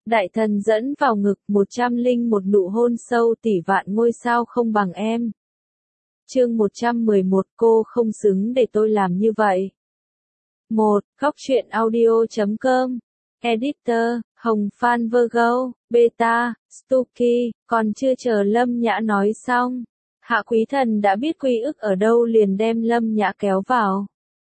Đại thần dẫn vào ngực 101 nụ hôn sâu tỷ vạn ngôi sao không bằng em. Chương 111 cô không xứng để tôi làm như vậy. 1. Góc truyện audio.com. Editor, Hồng Phan Virgo, Beta, Stucky, còn chưa chờ Lâm Nhã nói xong. Hạ Quý Thần đã biết Quý Ức ở đâu liền đem Lâm Nhã kéo vào.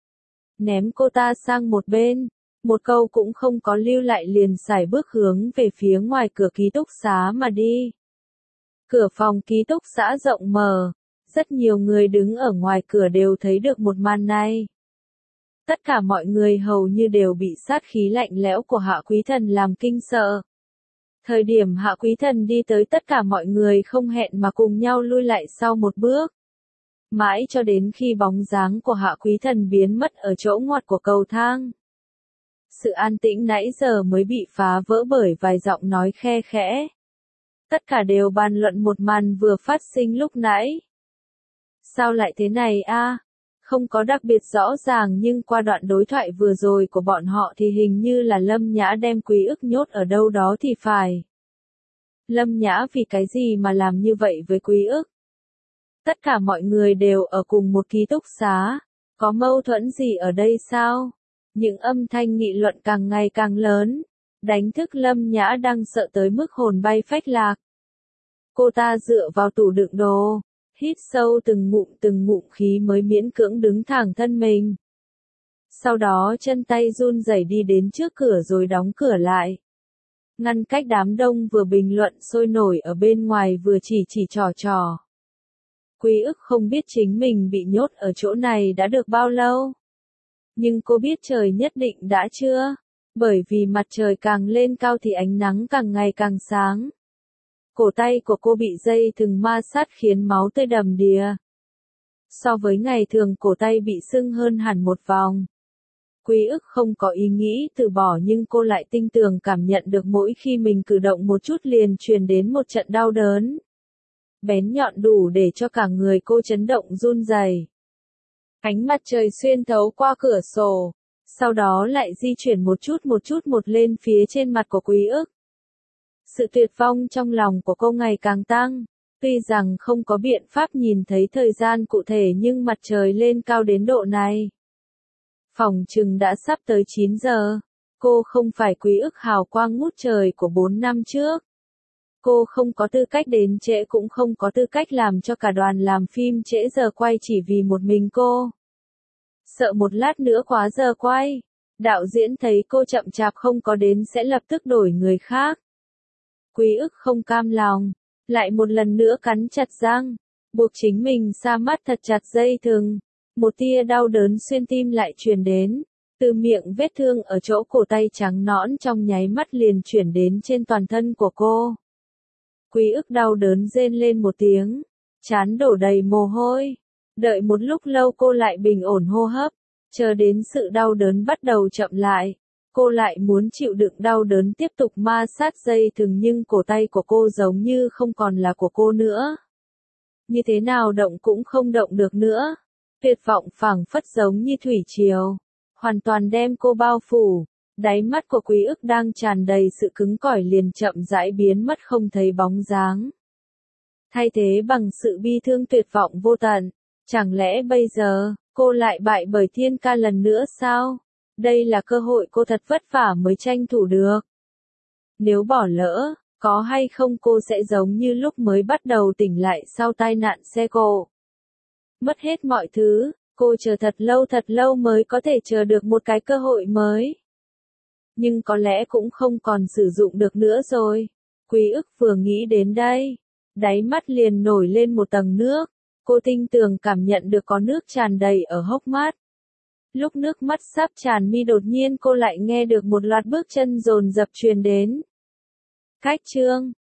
Ném cô ta sang một bên, một câu cũng không có lưu lại liền sải bước hướng về phía ngoài cửa ký túc xá mà đi. Cửa phòng ký túc xá rộng mở, rất nhiều người đứng ở ngoài cửa đều thấy được một màn này. Tất cả mọi người hầu như đều bị sát khí lạnh lẽo của Hạ Quý Thần làm kinh sợ. Thời điểm Hạ Quý Thần đi tới tất cả mọi người không hẹn mà cùng nhau lui lại sau một bước. Mãi cho đến khi bóng dáng của Hạ Quý Thần biến mất ở chỗ ngoặt của cầu thang. Sự an tĩnh nãy giờ mới bị phá vỡ bởi vài giọng nói khe khẽ. Tất cả đều bàn luận một màn vừa phát sinh lúc nãy. Sao lại thế này a? Không có đặc biệt rõ ràng nhưng qua đoạn đối thoại vừa rồi của bọn họ thì hình như là Lâm Nhã đem Quý Ức nhốt ở đâu đó thì phải. Lâm Nhã vì cái gì mà làm như vậy với Quý Ức? Tất cả mọi người đều ở cùng một ký túc xá, có mâu thuẫn gì ở đây sao? Những âm thanh nghị luận càng ngày càng lớn, đánh thức Lâm Nhã đang sợ tới mức hồn bay phách lạc. Cô ta dựa vào tủ đựng đồ, hít sâu từng ngụm khí mới miễn cưỡng đứng thẳng thân mình. Sau đó chân tay run rẩy đi đến trước cửa rồi đóng cửa lại. Ngăn cách đám đông vừa bình luận sôi nổi ở bên ngoài vừa chỉ trò. Quý Ức không biết chính mình bị nhốt ở chỗ này đã được bao lâu. Nhưng cô biết trời nhất định đã chưa, bởi vì mặt trời càng lên cao thì ánh nắng càng ngày càng sáng. Cổ tay của cô bị dây thừng ma sát khiến máu tươi đầm đìa. So với ngày thường cổ tay bị sưng hơn hẳn một vòng. Quý Ức không có ý nghĩ từ bỏ nhưng cô lại tinh tường cảm nhận được mỗi khi mình cử động một chút liền truyền đến một trận đau đớn. Bén nhọn đủ để cho cả người cô chấn động run rẩy. Ánh mặt trời xuyên thấu qua cửa sổ, sau đó lại di chuyển một chút lên phía trên mặt của Quý Ức. Sự tuyệt vọng trong lòng của cô ngày càng tăng, tuy rằng không có biện pháp nhìn thấy thời gian cụ thể nhưng mặt trời lên cao đến độ này. Phỏng chừng đã sắp tới 9 giờ, cô không phải Quý Ức hào quang ngút trời của 4 năm trước. Cô không có tư cách đến trễ cũng không có tư cách làm cho cả đoàn làm phim trễ giờ quay chỉ vì một mình cô. Sợ một lát nữa quá giờ quay, đạo diễn thấy cô chậm chạp không có đến sẽ lập tức đổi người khác. Quý Ức không cam lòng, lại một lần nữa cắn chặt răng, buộc chính mình sa mắt thật chặt dây thừng. Một tia đau đớn xuyên tim lại truyền đến, từ miệng vết thương ở chỗ cổ tay trắng nõn trong nháy mắt liền chuyển đến trên toàn thân của cô. Quý Ức đau đớn rên lên một tiếng, trán đổ đầy mồ hôi. Đợi một lúc lâu cô lại bình ổn hô hấp, chờ đến sự đau đớn bắt đầu chậm lại. Cô lại muốn chịu đựng đau đớn tiếp tục ma sát dây thừng nhưng cổ tay của cô giống như không còn là của cô nữa. Như thế nào động cũng không động được nữa. Tuyệt vọng phảng phất giống như thủy triều, hoàn toàn đem cô bao phủ. Đáy mắt của Quý Ức đang tràn đầy sự cứng cỏi liền chậm rãi biến mất không thấy bóng dáng. Thay thế bằng sự bi thương tuyệt vọng vô tận. Chẳng lẽ bây giờ, cô lại bại bởi Thiên Ca lần nữa sao? Đây là cơ hội cô thật vất vả mới tranh thủ được. Nếu bỏ lỡ, có hay không cô sẽ giống như lúc mới bắt đầu tỉnh lại sau tai nạn xe cộ. Mất hết mọi thứ, cô chờ thật lâu mới có thể chờ được một cái cơ hội mới. Nhưng có lẽ cũng không còn sử dụng được nữa rồi. Quý Ức vừa nghĩ đến đây, đáy mắt liền nổi lên một tầng nước. Cô tinh tường cảm nhận được có nước tràn đầy ở hốc mắt. Lúc nước mắt sắp tràn mi đột nhiên cô lại nghe được một loạt bước chân dồn dập truyền đến. Cách chương